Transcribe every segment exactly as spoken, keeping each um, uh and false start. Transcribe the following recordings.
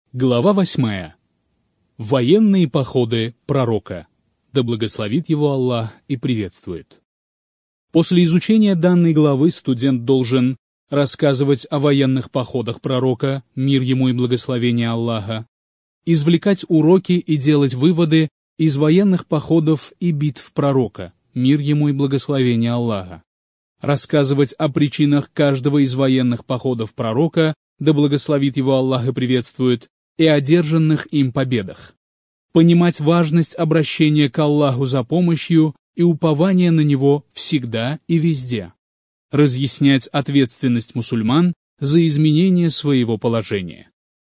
Глава восьмая. Военные походы пророка. Да благословит его Аллах и приветствует. После изучения данной главы студент должен рассказывать о военных походах пророка, мир ему и благословение Аллаха, извлекать уроки и делать выводы из военных походов и битв пророка, мир ему и благословение Аллаха, рассказывать о причинах каждого из военных походов пророка, да благословит его Аллах и приветствует, и одержанных им победах, понимать важность обращения к Аллаху за помощью и упования на Него всегда и везде, разъяснять ответственность мусульман за изменение своего положения.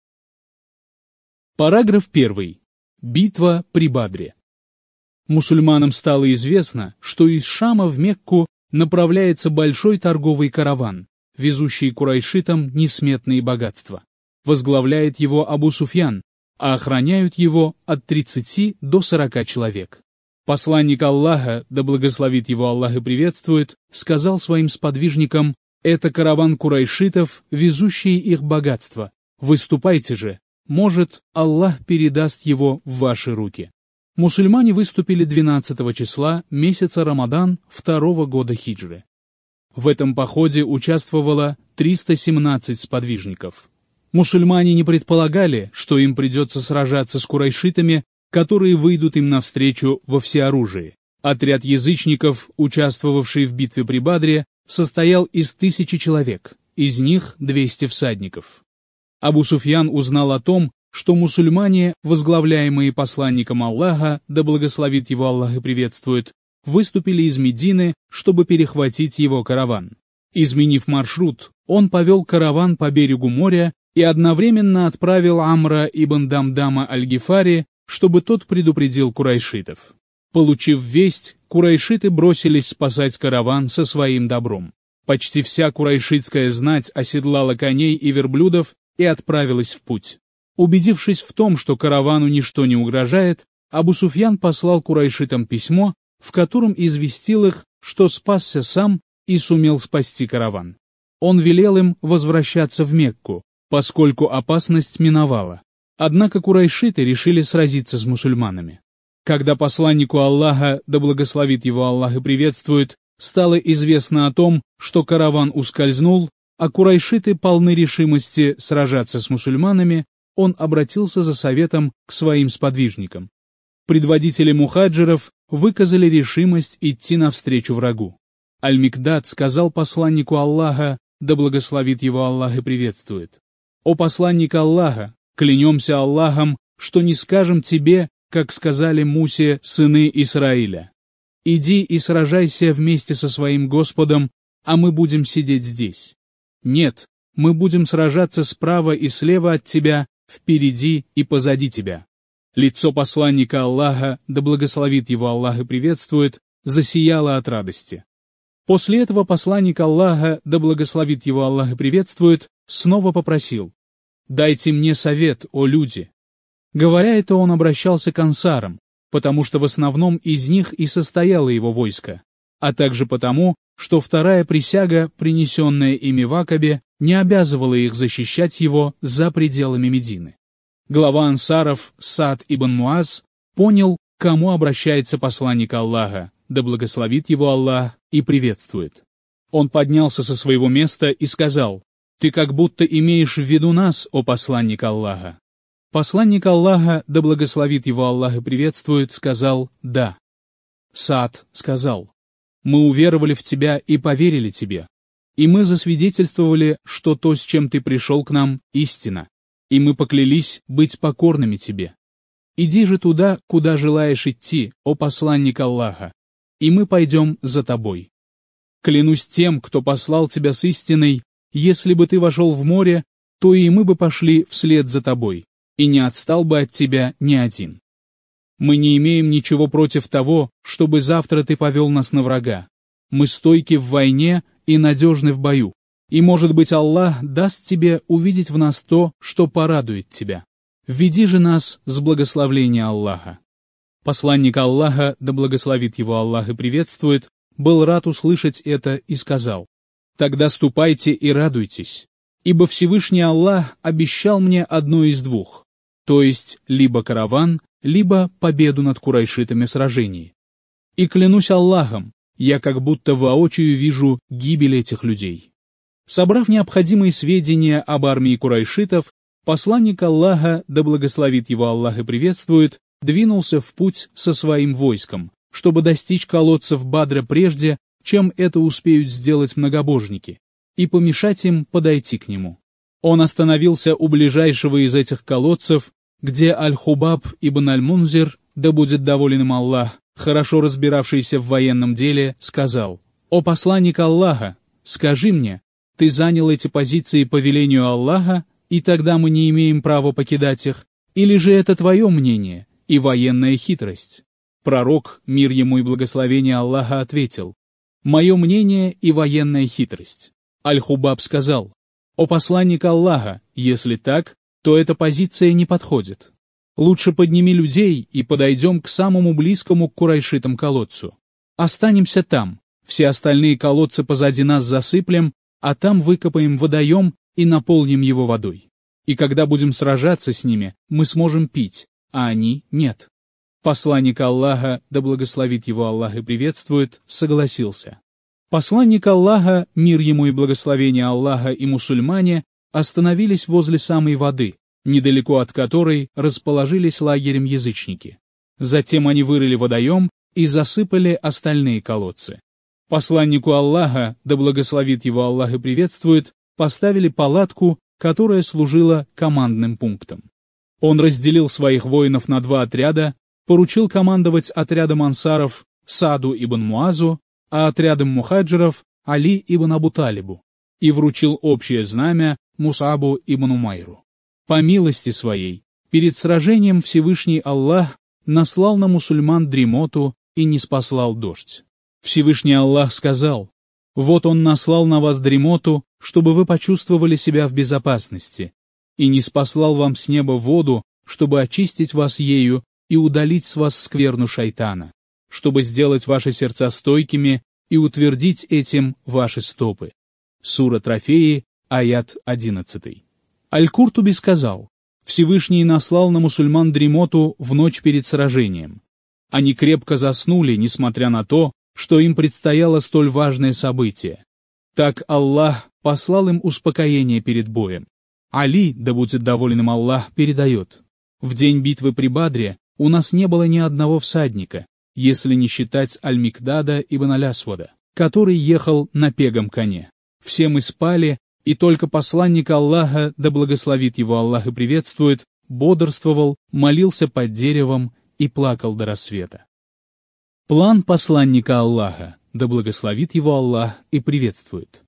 Параграф первый. Битва при Бадре. Мусульманам стало известно, что из Шама в Мекку направляется большой торговый караван, везущий курайшитам несметные богатства. Возглавляет его Абу Суфьян, а охраняют его от тридцати до сорока человек. Посланник Аллаха, да благословит его Аллах и приветствует, сказал своим сподвижникам: «Это караван курайшитов, везущий их богатство. Выступайте же, может, Аллах передаст его в ваши руки». Мусульмане выступили двенадцатого числа месяца Рамадан второго года хиджры. В этом походе участвовало триста семнадцать сподвижников. Мусульмане не предполагали, что им придется сражаться с курайшитами, которые выйдут им навстречу во всеоружии. Отряд язычников, участвовавший в битве при Бадре, состоял из тысячи человек, из них двести всадников. Абу Суфьян узнал о том, что мусульмане, возглавляемые посланником Аллаха, да благословит его Аллах и приветствует, выступили из Медины, чтобы перехватить его караван. Изменив маршрут, он повел караван по берегу моря и одновременно отправил Амра ибн Дамдама аль-Гифари, чтобы тот предупредил курайшитов. Получив весть, курайшиты бросились спасать караван со своим добром. Почти вся курайшитская знать оседлала коней и верблюдов и отправилась в путь. Убедившись в том, что каравану ничто не угрожает, Абу Суфьян послал курайшитам письмо, в котором известил их, что спасся сам и сумел спасти караван. Он велел им возвращаться в Мекку, поскольку опасность миновала. Однако курайшиты решили сразиться с мусульманами. Когда посланнику Аллаха, да благословит его Аллах и приветствует, стало известно о том, что караван ускользнул, а курайшиты полны решимости сражаться с мусульманами, он обратился за советом к своим сподвижникам. Предводители мухаджиров выказали решимость идти навстречу врагу. Аль-Микдад сказал посланнику Аллаха, да благословит его Аллах и приветствует: «О посланник Аллаха, клянемся Аллахом, что не скажем тебе, как сказали Мусе сыны Исраиля: иди и сражайся вместе со своим Господом, а мы будем сидеть здесь. Нет, мы будем сражаться справа и слева от тебя, впереди и позади тебя». Лицо посланника Аллаха, да благословит его Аллах и приветствует, засияло от радости. После этого посланник Аллаха, да благословит его Аллах и приветствует, снова попросил: «Дайте мне совет, о люди». Говоря это, он обращался к ансарам, потому что в основном из них и состояло его войско, а также потому, что вторая присяга, принесенная ими в Акабе, не обязывала их защищать его за пределами Медины. Глава ансаров Саад ибн Муаз понял, к кому обращается посланник Аллаха, да благословит его Аллах и приветствует. Он поднялся со своего места и сказал: «Ты как будто имеешь в виду нас, о посланник Аллаха». Посланник Аллаха, да благословит его Аллах и приветствует, сказал: «Да». Саад сказал: «Мы уверовали в тебя и поверили тебе, и мы засвидетельствовали, что то, с чем ты пришел к нам, истина, и мы поклялись быть покорными тебе. Иди же туда, куда желаешь идти, о посланник Аллаха, и мы пойдем за тобой. Клянусь тем, кто послал тебя с истиной, если бы ты вошел в море, то и мы бы пошли вслед за тобой, и не отстал бы от тебя ни один. Мы не имеем ничего против того, чтобы завтра ты повел нас на врага. Мы стойки в войне и надежны в бою, и, может быть, Аллах даст тебе увидеть в нас то, что порадует тебя. Веди же нас с благословления Аллаха». Посланник Аллаха, да благословит его Аллах и приветствует, был рад услышать это и сказал: «Тогда ступайте и радуйтесь. ибо Всевышний Аллах обещал мне одно из двух, то есть либо караван, либо победу над курайшитами в сражении. И клянусь Аллахом, я как будто воочию вижу гибель этих людей». Собрав необходимые сведения об армии курайшитов, посланник Аллаха, да благословит его Аллах и приветствует, двинулся в путь со своим войском, чтобы достичь колодцев Бадра прежде, чем это успеют сделать многобожники, и помешать им подойти к нему. Он остановился у ближайшего из этих колодцев, где Аль-Хубаб ибн Аль-Мунзир, да будет доволен им Аллах, хорошо разбиравшийся в военном деле, сказал: «О посланник Аллаха, скажи мне, ты занял эти позиции по велению Аллаха, и тогда мы не имеем права покидать их, или же это твое мнение и военная хитрость?» Пророк, мир ему и благословение Аллаха, ответил: «Мое мнение и военная хитрость». Аль-Хубаб сказал: «О посланник Аллаха, если так, то эта позиция не подходит. Лучше подними людей и подойдем к самому близкому к курайшитам колодцу. Останемся там, все остальные колодцы позади нас засыплем, а там выкопаем водоем и наполним его водой. И когда будем сражаться с ними, мы сможем пить, а они нет». Посланник Аллаха, да благословит его Аллах и приветствует, согласился. Посланник Аллаха, мир ему и благословение Аллаха, и мусульмане остановились возле самой воды, недалеко от которой расположились лагерем язычники. Затем они вырыли водоем и засыпали остальные колодцы. Посланнику Аллаха, да благословит его Аллах и приветствует, поставили палатку, которая служила командным пунктом. Он разделил своих воинов на два отряда, поручил командовать отрядом ансаров Сааду ибн Муазу, а отрядом мухаджиров Али ибн Абу Талибу, и вручил общее знамя Мус'абу ибн Умайру. По милости своей, перед сражением Всевышний Аллах наслал на мусульман дремоту и не спаслал дождь. Всевышний Аллах сказал: «Вот Он наслал на вас дремоту, чтобы вы почувствовали себя в безопасности, и не спаслал вам с неба воду, чтобы очистить вас ею и удалить с вас скверну шайтана, чтобы сделать ваши сердца стойкими и утвердить этим ваши стопы». Сура Трофеи, аят одиннадцатый. Аль-Куртуби сказал: Всевышний наслал на мусульман дремоту в ночь перед сражением. Они крепко заснули, несмотря на то, что им предстояло столь важное событие. Так Аллах послал им успокоение перед боем. Али, да будет доволен им Аллах, передает: «В день битвы при Бадре у нас не было ни одного всадника, если не считать Аль-Микдада ибн Аль-Асвада, который ехал на пегом коне. Все мы спали, и только посланник Аллаха, да благословит его Аллах и приветствует, бодрствовал, молился под деревом и плакал до рассвета». План посланника Аллаха, да благословит его Аллах и приветствует.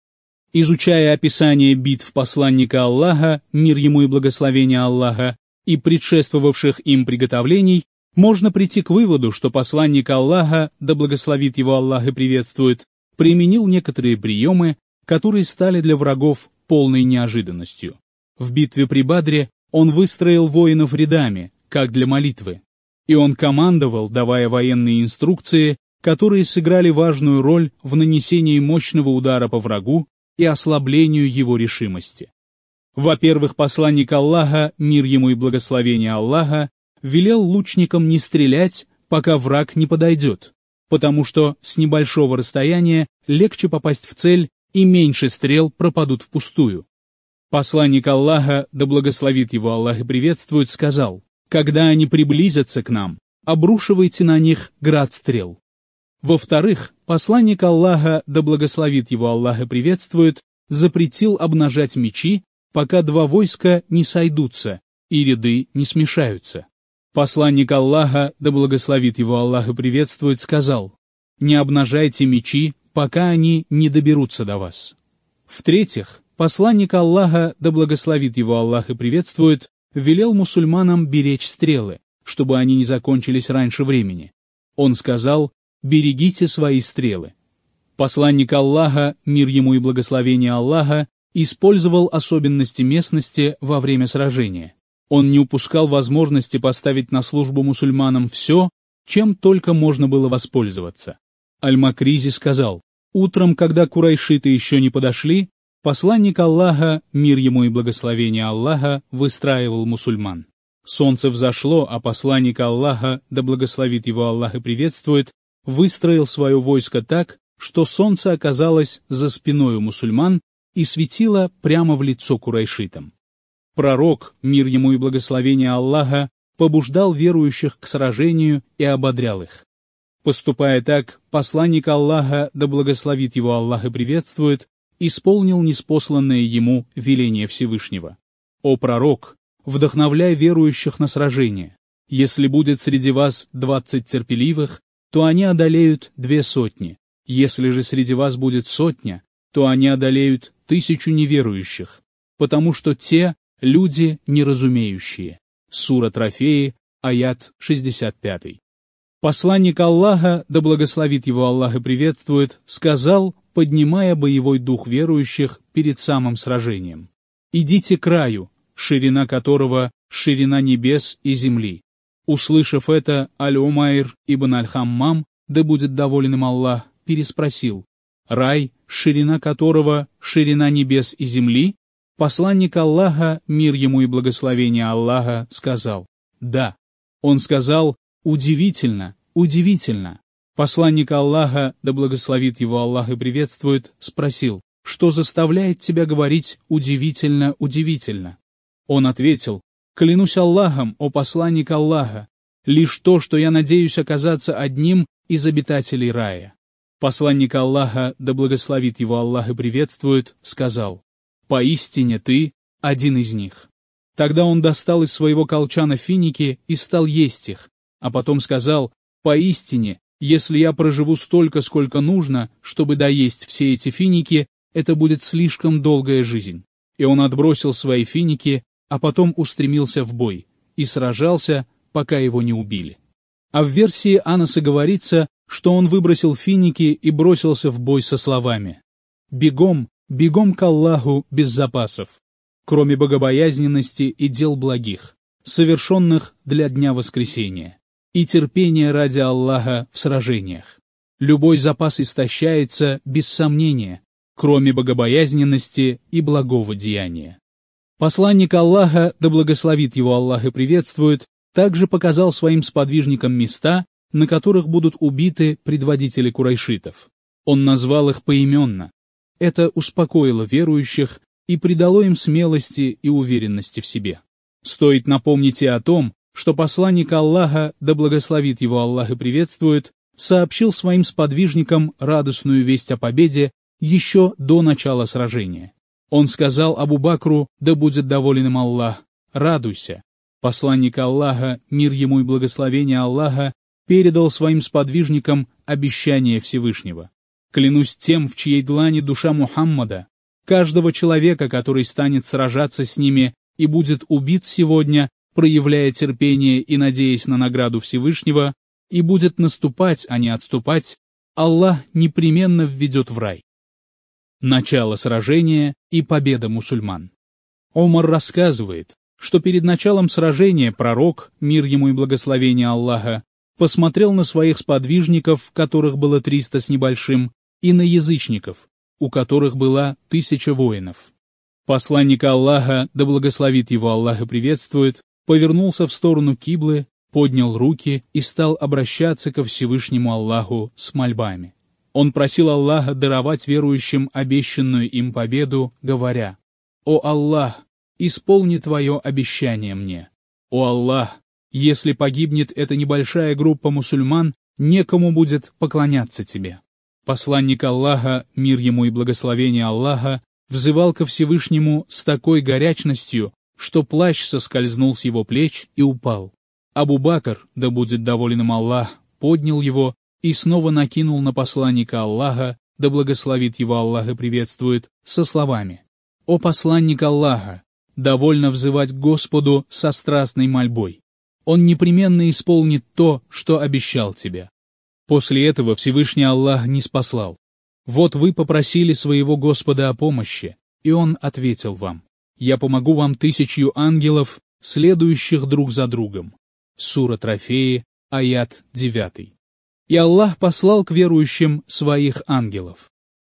Изучая описание битв посланника Аллаха, мир ему и благословение Аллаха, и предшествовавших им приготовлений, можно прийти к выводу, что посланник Аллаха, да благословит его Аллах и приветствует, применил некоторые приемы, которые стали для врагов полной неожиданностью. В битве при Бадре он выстроил воинов рядами, как для молитвы, и он командовал, давая военные инструкции, которые сыграли важную роль в нанесении мощного удара по врагу и ослаблению его решимости. Во-первых, посланник Аллаха, мир ему и благословение Аллаха, велел лучникам не стрелять, пока враг не подойдет, потому что с небольшого расстояния легче попасть в цель и меньше стрел пропадут впустую. Посланник Аллаха, да благословит его Аллах и приветствует, сказал: «Когда они приблизятся к нам, обрушивайте на них град стрел». Во-вторых, посланник Аллаха, да благословит его Аллах и приветствует, запретил обнажать мечи, пока два войска не сойдутся и ряды не смешаются. Посланник Аллаха, да благословит его Аллах и приветствует, сказал: «Не обнажайте мечи, пока они не доберутся до вас». В-третьих, посланник Аллаха, да благословит его Аллах и приветствует, велел мусульманам беречь стрелы, чтобы они не закончились раньше времени. Он сказал: «Берегите свои стрелы». Посланник Аллаха, мир ему и благословение Аллаха, использовал особенности местности во время сражения. Он не упускал возможности поставить на службу мусульманам все, чем только можно было воспользоваться. Аль-Макризи сказал: «Утром, когда курайшиты еще не подошли, Посланник Аллаха, мир ему и благословение Аллаха, выстраивал мусульман. Солнце взошло, а посланник Аллаха, да благословит его Аллах и приветствует, выстроил свое войско так, что солнце оказалось за спиной у мусульман и светило прямо в лицо курайшитам. Пророк, мир ему и благословение Аллаха, побуждал верующих к сражению и ободрял их. Поступая так, посланник Аллаха, да благословит его Аллах и приветствует, исполнил ниспосланное ему веление Всевышнего. «О пророк, вдохновляй верующих на сражение. Если будет среди вас двадцать терпеливых, то они одолеют две сотни. Если же среди вас будет сотня, то они одолеют тысячу неверующих, потому что те — люди неразумеющие». Сура Трофеи, аят шестьдесят пять. Посланник Аллаха, да благословит его Аллах и приветствует, сказал, поднимая боевой дух верующих перед самым сражением: «Идите к краю, ширина которого — ширина небес и земли». Услышав это, Аль-Умайр ибн Аль-Хаммам, да будет доволен им Аллах, переспросил: «Рай, ширина которого — ширина небес и земли?» Посланник Аллаха, мир ему и благословение Аллаха, сказал: «Да». Он сказал: «Удивительно, удивительно». Посланник Аллаха, да благословит его Аллах и приветствует, спросил: «Что заставляет тебя говорить удивительно, удивительно?» Он ответил: «Клянусь Аллахом, о посланник Аллаха, лишь то, что я надеюсь оказаться одним из обитателей рая». Посланник Аллаха, да благословит его Аллах и приветствует, сказал: «Поистине ты один из них». Тогда он достал из своего колчана финики и стал есть их, а потом сказал: «Поистине, если я проживу столько, сколько нужно, чтобы доесть все эти финики, это будет слишком долгая жизнь». И он отбросил свои финики, а потом устремился в бой и сражался, пока его не убили. А в версии Анаса говорится, что он выбросил финики и бросился в бой со словами: «Бегом, бегом к Аллаху без запасов, кроме богобоязненности и дел благих, совершенных для дня воскресения, и терпения ради Аллаха в сражениях. Любой запас истощается, без сомнения, кроме богобоязненности и благого деяния». Посланник Аллаха, да благословит его Аллах и приветствует, также показал своим сподвижникам места, на которых будут убиты предводители курайшитов. Он назвал их поименно. Это успокоило верующих и придало им смелости и уверенности в себе. Стоит напомнить и о том, что посланник Аллаха, да благословит его Аллах и приветствует, сообщил своим сподвижникам радостную весть о победе еще до начала сражения. Он сказал Абу Бакру, да будет доволен им Аллах: «Радуйся». Посланник Аллаха, мир ему и благословение Аллаха, передал своим сподвижникам обещание Всевышнего: «Клянусь тем, в чьей длани душа Мухаммада, каждого человека, который станет сражаться с ними и будет убит сегодня, проявляя терпение и надеясь на награду Всевышнего, и будет наступать, а не отступать, Аллах непременно введет в рай». Начало сражения и победа мусульман. Омар рассказывает, что перед началом сражения пророк, мир ему и благословение Аллаха, посмотрел на своих сподвижников, которых было триста с небольшим, и на язычников, у которых была тысяча воинов. Посланник Аллаха, да благословит его Аллах и приветствует, повернулся в сторону киблы, поднял руки и стал обращаться ко Всевышнему Аллаху с мольбами. Он просил Аллаха даровать верующим обещанную им победу, говоря: «О Аллах, исполни Твое обещание мне. О Аллах, если погибнет эта небольшая группа мусульман, некому будет поклоняться Тебе». Посланник Аллаха, мир ему и благословение Аллаха, взывал ко Всевышнему с такой горячностью, что плащ соскользнул с его плеч и упал. Абу Бакр, да будет доволен им Аллах, поднял его и снова накинул на посланника Аллаха, да благословит его Аллах и приветствует, со словами: «О посланник Аллаха, довольно взывать к Господу со страстной мольбой. Он непременно исполнит то, что обещал тебе». После этого Всевышний Аллах ниспослал: «Вот вы попросили своего Господа о помощи, и Он ответил вам: я помогу вам тысячью ангелов, следующих друг за другом». Сура Трофеи, аят девятый. И Аллах послал к верующим своих ангелов.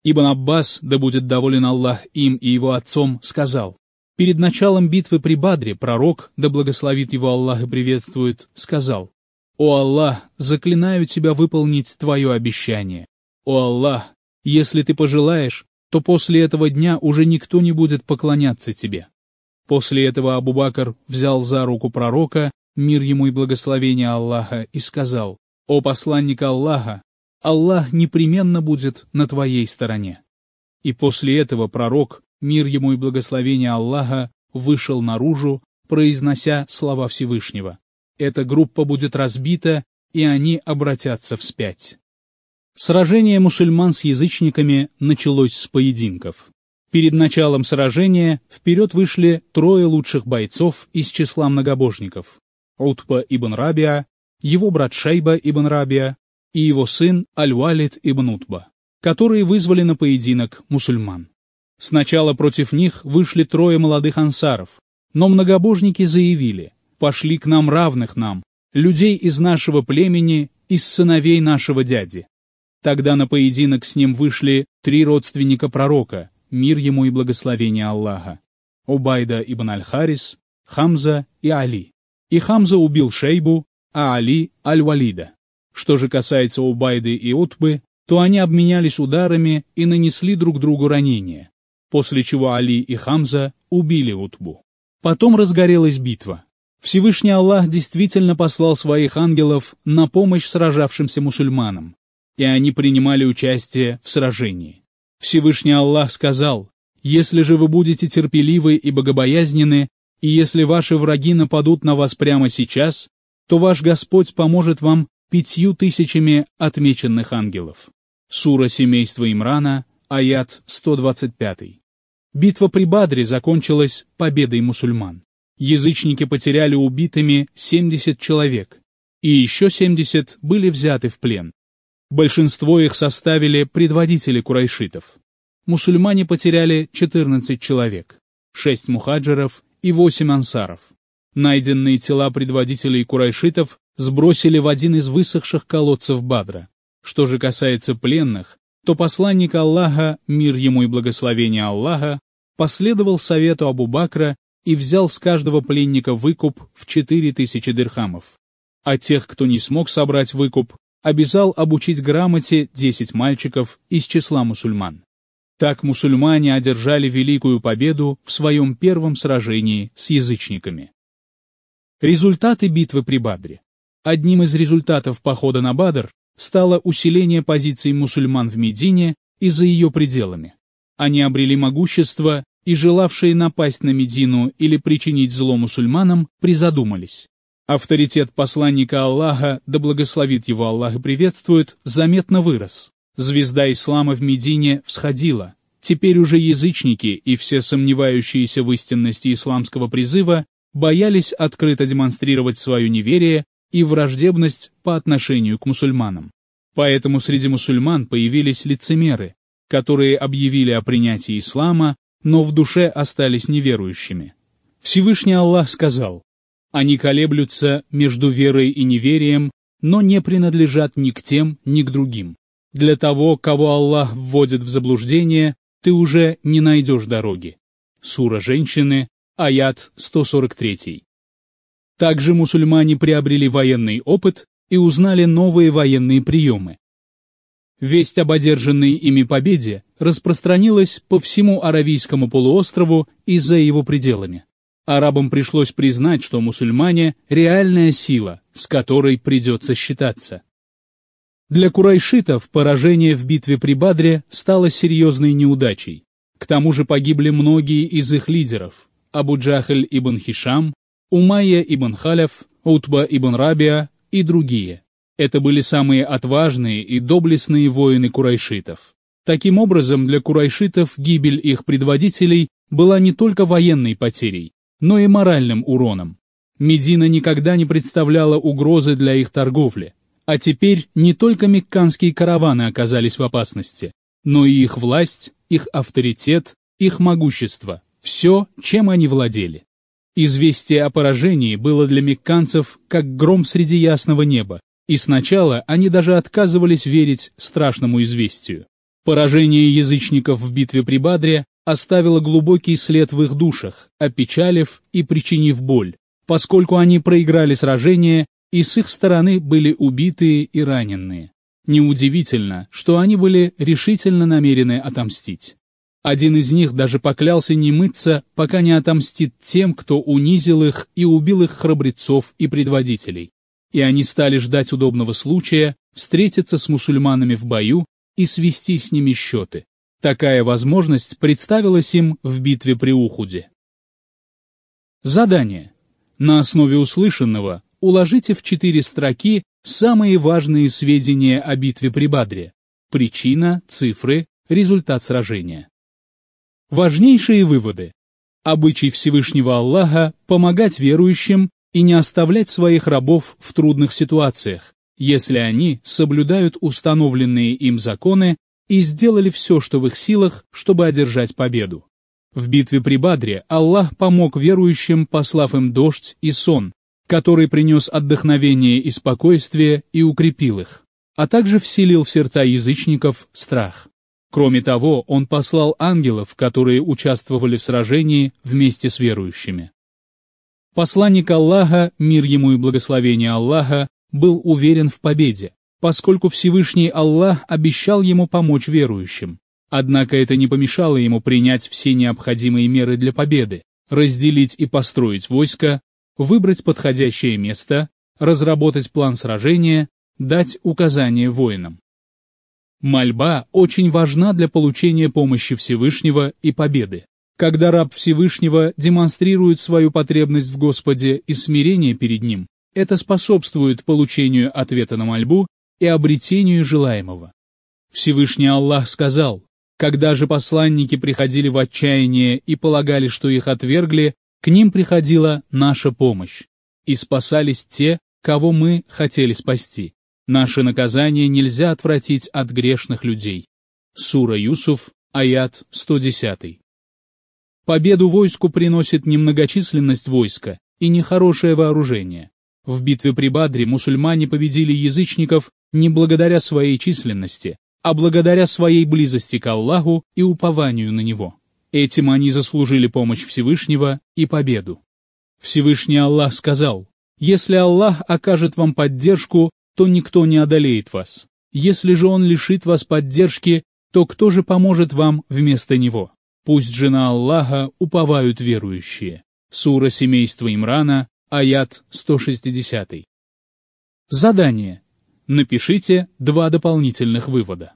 Ибн Аббас, да будет доволен Аллах им и его отцом, сказал: перед началом битвы при Бадре пророк, да благословит его Аллах и приветствует, сказал: «О Аллах, заклинаю тебя выполнить твое обещание. О Аллах, если ты пожелаешь, то после этого дня уже никто не будет поклоняться тебе». После этого Абу Бакр взял за руку пророка, мир ему и благословение Аллаха, и сказал: «О посланник Аллаха, Аллах непременно будет на твоей стороне». И после этого пророк, мир ему и благословение Аллаха, вышел наружу, произнося слова Всевышнего. Эта группа будет разбита, и они обратятся вспять. Сражение мусульман с язычниками началось с поединков. Перед началом сражения вперед вышли трое лучших бойцов из числа многобожников: Утба ибн Рабиа, его брат Шайба ибн Рабиа и его сын Аль-Валид ибн Утба, которые вызвали на поединок мусульман. Сначала против них вышли трое молодых ансаров, но многобожники заявили: «Пошли к нам равных нам, людей из нашего племени, из сыновей нашего дяди». Тогда на поединок с ним вышли три родственника пророка, мир ему и благословение Аллаха: Убайда ибн Аль-Харис, Хамза и Али. И Хамза убил Шейбу, а Али — Аль-Валида. Что же касается Убайды и Утбы, то они обменялись ударами и нанесли друг другу ранения, после чего Али и Хамза убили Утбу. Потом разгорелась битва. Всевышний Аллах действительно послал своих ангелов на помощь сражавшимся мусульманам, и они принимали участие в сражении. Всевышний Аллах сказал: «Если же вы будете терпеливы и богобоязненны, и если ваши враги нападут на вас прямо сейчас, то ваш Господь поможет вам пятью тысячами отмеченных ангелов». Сура семейства Имрана, аят сто двадцать пять. Битва при Бадре закончилась победой мусульман. Язычники потеряли убитыми семьдесят человек, и еще семьдесят были взяты в плен. Большинство их составили предводители курайшитов. Мусульмане потеряли четырнадцать человек, шесть мухаджиров и восемь ансаров. Найденные тела предводителей курайшитов сбросили в один из высохших колодцев Бадра. Что же касается пленных, то посланник Аллаха, мир ему и благословение Аллаха, последовал совету Абу Бакра и взял с каждого пленника выкуп в четыре тысячи дирхамов. А тех, кто не смог собрать выкуп, обязал обучить грамоте десять мальчиков из числа мусульман. Так мусульмане одержали великую победу в своем первом сражении с язычниками. Результаты битвы при Бадре. Одним из результатов похода на Бадр стало усиление позиций мусульман в Медине и за ее пределами. Они обрели могущество, и желавшие напасть на Медину или причинить зло мусульманам призадумались. Авторитет посланника Аллаха, да благословит его Аллах и приветствует, заметно вырос. Звезда ислама в Медине всходила. Теперь уже язычники и все сомневающиеся в истинности исламского призыва боялись открыто демонстрировать свое неверие и враждебность по отношению к мусульманам. Поэтому среди мусульман появились лицемеры, которые объявили о принятии ислама, но в душе остались неверующими. Всевышний Аллах сказал: «Они колеблются между верой и неверием, но не принадлежат ни к тем, ни к другим. Для того, кого Аллах вводит в заблуждение, ты уже не найдешь дороги». Сура Женщины, аят сто сорок три. Также мусульмане приобрели военный опыт и узнали новые военные приемы. Весть об одержанной ими победе распространилась по всему Аравийскому полуострову и за его пределами. Арабам пришлось признать, что мусульмане – реальная сила, с которой придется считаться. Для курайшитов поражение в битве при Бадре стало серьезной неудачей. К тому же погибли многие из их лидеров – Абу Джахль ибн Хишам, Умайя ибн Халяф, Утба ибн Рабиа и другие. Это были самые отважные и доблестные воины курайшитов. Таким образом, для курайшитов гибель их предводителей была не только военной потерей, но и моральным уроном. Медина никогда не представляла угрозы для их торговли, а теперь не только мекканские караваны оказались в опасности, но и их власть, их авторитет, их могущество, все, чем они владели. Известие о поражении было для мекканцев как гром среди ясного неба, и сначала они даже отказывались верить страшному известию. Поражение язычников в битве при Бадре оставило глубокий след в их душах, опечалив и причинив боль, поскольку они проиграли сражение и с их стороны были убитые и раненые. Неудивительно, что они были решительно намерены отомстить. Один из них даже поклялся не мыться, пока не отомстит тем, кто унизил их и убил их храбрецов и предводителей. И они стали ждать удобного случая встретиться с мусульманами в бою и свести с ними счеты. Такая возможность представилась им в битве при Ухуде. Задание. На основе услышанного уложите в четыре строки самые важные сведения о битве при Бадре: причина, цифры, результат сражения. Важнейшие выводы. Обычай Всевышнего Аллаха помогать верующим и не оставлять своих рабов в трудных ситуациях, если они соблюдают установленные им законы и сделали все, что в их силах, чтобы одержать победу. В битве при Бадре Аллах помог верующим, послав им дождь и сон, который принес отдохновение и спокойствие и укрепил их, а также вселил в сердца язычников страх. Кроме того, Он послал ангелов, которые участвовали в сражении вместе с верующими. Посланник Аллаха, мир ему и благословение Аллаха, был уверен в победе, поскольку Всевышний Аллах обещал ему помочь верующим. Однако это не помешало ему принять все необходимые меры для победы, разделить и построить войско, выбрать подходящее место, разработать план сражения, дать указания воинам. Мольба очень важна для получения помощи Всевышнего и победы. Когда раб Всевышнего демонстрирует свою потребность в Господе и смирение перед Ним, это способствует получению ответа на мольбу и обретению желаемого. Всевышний Аллах сказал: «Когда же посланники приходили в отчаяние и полагали, что их отвергли, к ним приходила наша помощь, и спасались те, кого мы хотели спасти. Наше наказание нельзя отвратить от грешных людей». Сура Юсуф, аят сто десять. Победу войску приносит не многочисленность войска и не хорошее вооружение. В битве при Бадре мусульмане победили язычников не благодаря своей численности, а благодаря своей близости к Аллаху и упованию на Него. Этим они заслужили помощь Всевышнего и победу. Всевышний Аллах сказал: «Если Аллах окажет вам поддержку, то никто не одолеет вас. Если же Он лишит вас поддержки, то кто же поможет вам вместо Него? Пусть же на Аллаха уповают верующие». Сура семейства Имрана, аят сто шестьдесят. Задание. Напишите два дополнительных вывода.